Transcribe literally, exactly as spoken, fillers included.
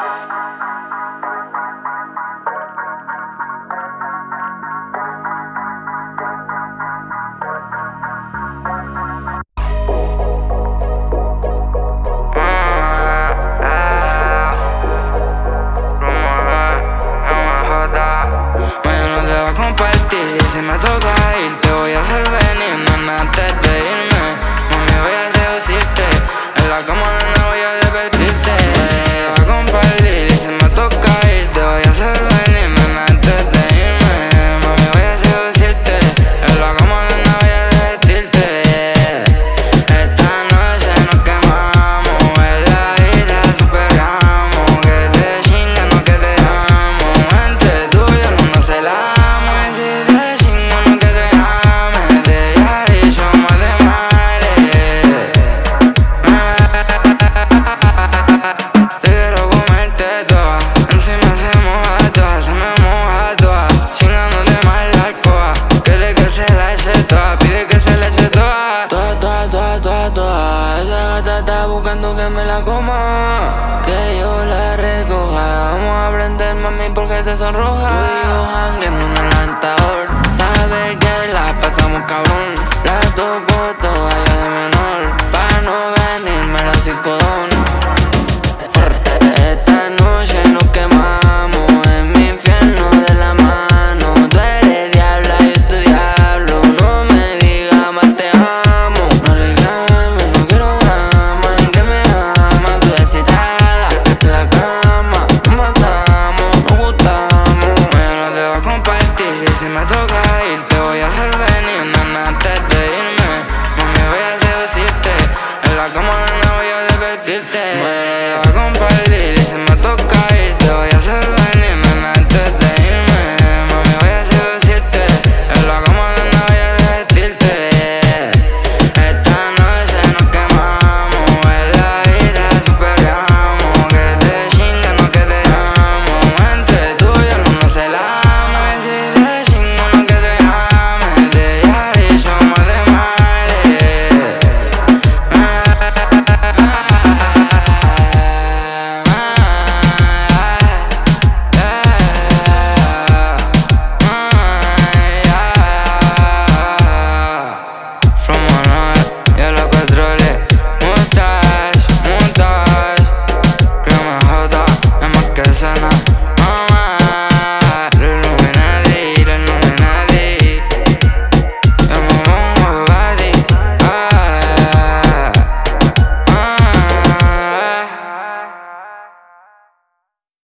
Si me toca ir, te voy a hacer venir, nena, antes de irme. Mami, voy a seducirte, en la cama nena voy a desvestirte. Te voy a compartir y si me toca ir, te voy a hacer venir, nena, antes de irme. Mami, voy a seducirte, en la cama nena voy a desvestirte. Esta noche nos quemamos, en la vida superamos. Que te chinga, no que te amo, entre tú y yo no nos celamos. Y si te buscando que me la coma, que yo la recoja. Vamos a aprender, mami, porque te sonroja. Tú y yo jangueando en el Lantador, sabes que la pasamos cabrón. La toco toda ya de menor, pa' no venirme la psicodón.